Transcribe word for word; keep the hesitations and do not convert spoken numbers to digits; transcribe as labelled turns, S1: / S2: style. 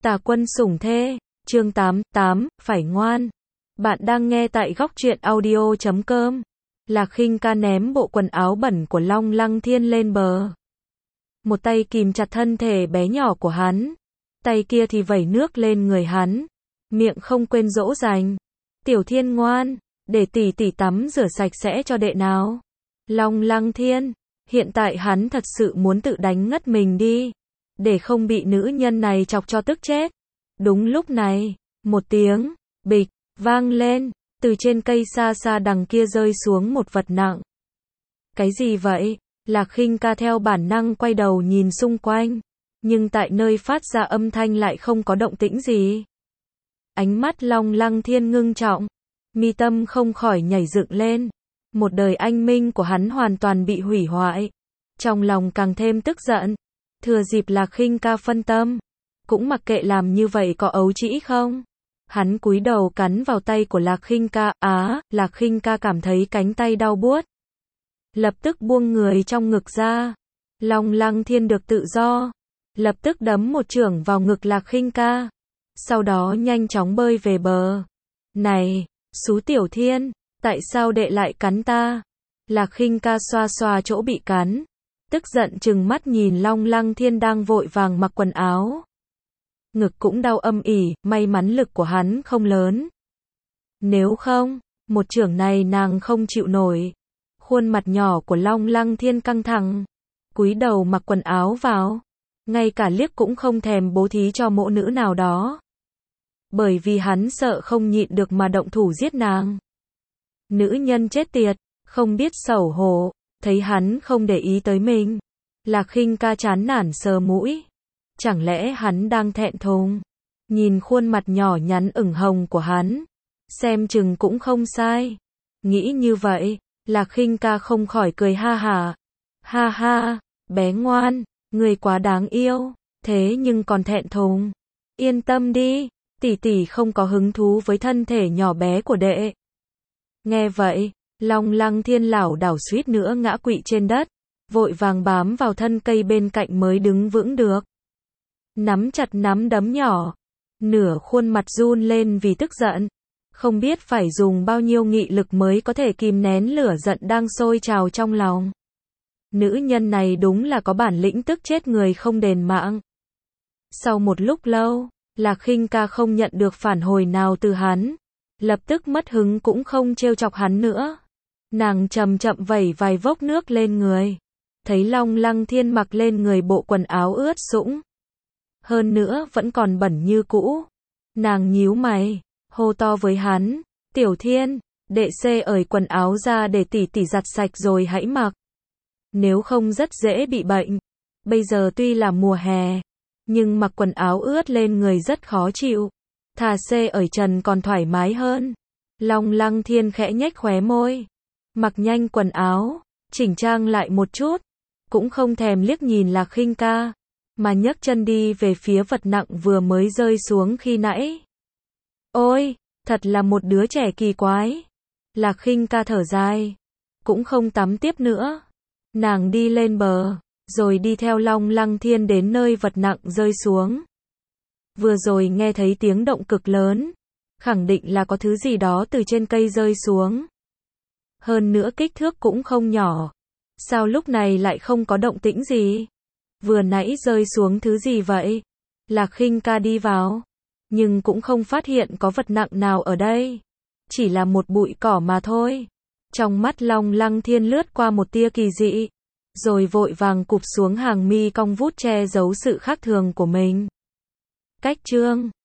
S1: Tà Quân Sủng Thê, chương tám, tám, phải ngoan. Bạn đang nghe tại góc truyện audio chấm com. Lạc Khinh Ca ném bộ quần áo bẩn của Long Lăng Thiên lên bờ. Một tay kìm chặt thân thể bé nhỏ của hắn, tay kia thì vẩy nước lên người hắn, miệng không quên dỗ dành. Tiểu Thiên ngoan, để tỷ tỷ tắm rửa sạch sẽ cho đệ nào. Long Lăng Thiên, hiện tại hắn thật sự muốn tự đánh ngất mình đi, để không bị nữ nhân này chọc cho tức chết. Đúng lúc này, một tiếng bịch vang lên, từ trên cây xa xa đằng kia rơi xuống một vật nặng. Cái gì vậy? Lạc Khinh Ca theo bản năng quay đầu nhìn xung quanh, nhưng tại nơi phát ra âm thanh lại không có động tĩnh gì. Ánh mắt Long Lăng Thiên ngưng trọng, mi tâm không khỏi nhảy dựng lên. Một đời anh minh của hắn hoàn toàn bị hủy hoại. Trong lòng càng thêm tức giận, thừa dịp Lạc Khinh Ca phân tâm, cũng mặc kệ làm như vậy có ấu trĩ không. Hắn cúi đầu cắn vào tay của Lạc Khinh Ca, á, Lạc Khinh Ca cảm thấy cánh tay đau buốt. Lập tức buông người trong ngực ra. Long Lăng Thiên được tự do, lập tức đấm một chưởng vào ngực Lạc Khinh Ca, sau đó nhanh chóng bơi về bờ. Này, Xú Tiểu Thiên, tại sao đệ lại cắn ta? Lạc Khinh Ca xoa xoa chỗ bị cắn, tức giận trừng mắt nhìn Long Lăng Thiên đang vội vàng mặc quần áo. Ngực cũng đau âm ỉ, may mắn lực của hắn không lớn. Nếu không, một chưởng này nàng không chịu nổi. Khuôn mặt nhỏ của Long Lăng Thiên căng thẳng, cúi đầu mặc quần áo vào, ngay cả liếc cũng không thèm bố thí cho mộ nữ nào đó. Bởi vì hắn sợ không nhịn được mà động thủ giết nàng. Nữ nhân chết tiệt, không biết xấu hổ, thấy hắn không để ý tới mình. Lạc Khinh Ca chán nản sờ mũi. Chẳng lẽ hắn đang thẹn thùng? Nhìn khuôn mặt nhỏ nhắn ửng hồng của hắn, xem chừng cũng không sai. Nghĩ như vậy, Lạc Khinh Ca không khỏi cười ha hả. Ha ha, bé ngoan, người quá đáng yêu, thế nhưng còn thẹn thùng. Yên tâm đi, tỷ tỷ không có hứng thú với thân thể nhỏ bé của đệ. Nghe vậy, Long Lăng Thiên lảo đảo suýt nữa ngã quỵ trên đất, vội vàng bám vào thân cây bên cạnh mới đứng vững được. Nắm chặt nắm đấm nhỏ, nửa khuôn mặt run lên vì tức giận, không biết phải dùng bao nhiêu nghị lực mới có thể kìm nén lửa giận đang sôi trào trong lòng. Nữ nhân này đúng là có bản lĩnh tức chết người không đền mạng. Sau một lúc lâu, Lạc Khinh Ca không nhận được phản hồi nào từ hắn, lập tức mất hứng cũng không trêu chọc hắn nữa. Nàng chậm chậm vẩy vài vốc nước lên người, thấy Long Lăng Thiên mặc lên người bộ quần áo ướt sũng, hơn nữa vẫn còn bẩn như cũ. Nàng nhíu mày, hô to với hắn, Tiểu Thiên, đệ xê ởi quần áo ra để tỷ tỷ giặt sạch rồi hãy mặc. Nếu không rất dễ bị bệnh. Bây giờ tuy là mùa hè, nhưng mặc quần áo ướt lên người rất khó chịu. Thà xê ởi trần còn thoải mái hơn. Long Lăng Thiên khẽ nhếch khóe môi, mặc nhanh quần áo, chỉnh trang lại một chút, cũng không thèm liếc nhìn Lạc Khinh Ca, mà nhấc chân đi về phía vật nặng vừa mới rơi xuống khi nãy. Ôi, thật là một đứa trẻ kỳ quái. Lạc Khinh Ca thở dài, cũng không tắm tiếp nữa. Nàng đi lên bờ, rồi đi theo Long Lăng Thiên đến nơi vật nặng rơi xuống. Vừa rồi nghe thấy tiếng động cực lớn, khẳng định là có thứ gì đó từ trên cây rơi xuống. Hơn nữa kích thước cũng không nhỏ. Sao lúc này lại không có động tĩnh gì? Vừa nãy rơi xuống thứ gì vậy? Lạc Khinh Ca đi vào, nhưng cũng không phát hiện có vật nặng nào ở đây. Chỉ là một bụi cỏ mà thôi. Trong mắt Long Lăng Thiên lướt qua một tia kỳ dị, rồi vội vàng cụp xuống hàng mi cong vút che giấu sự khác thường của mình. Cách chương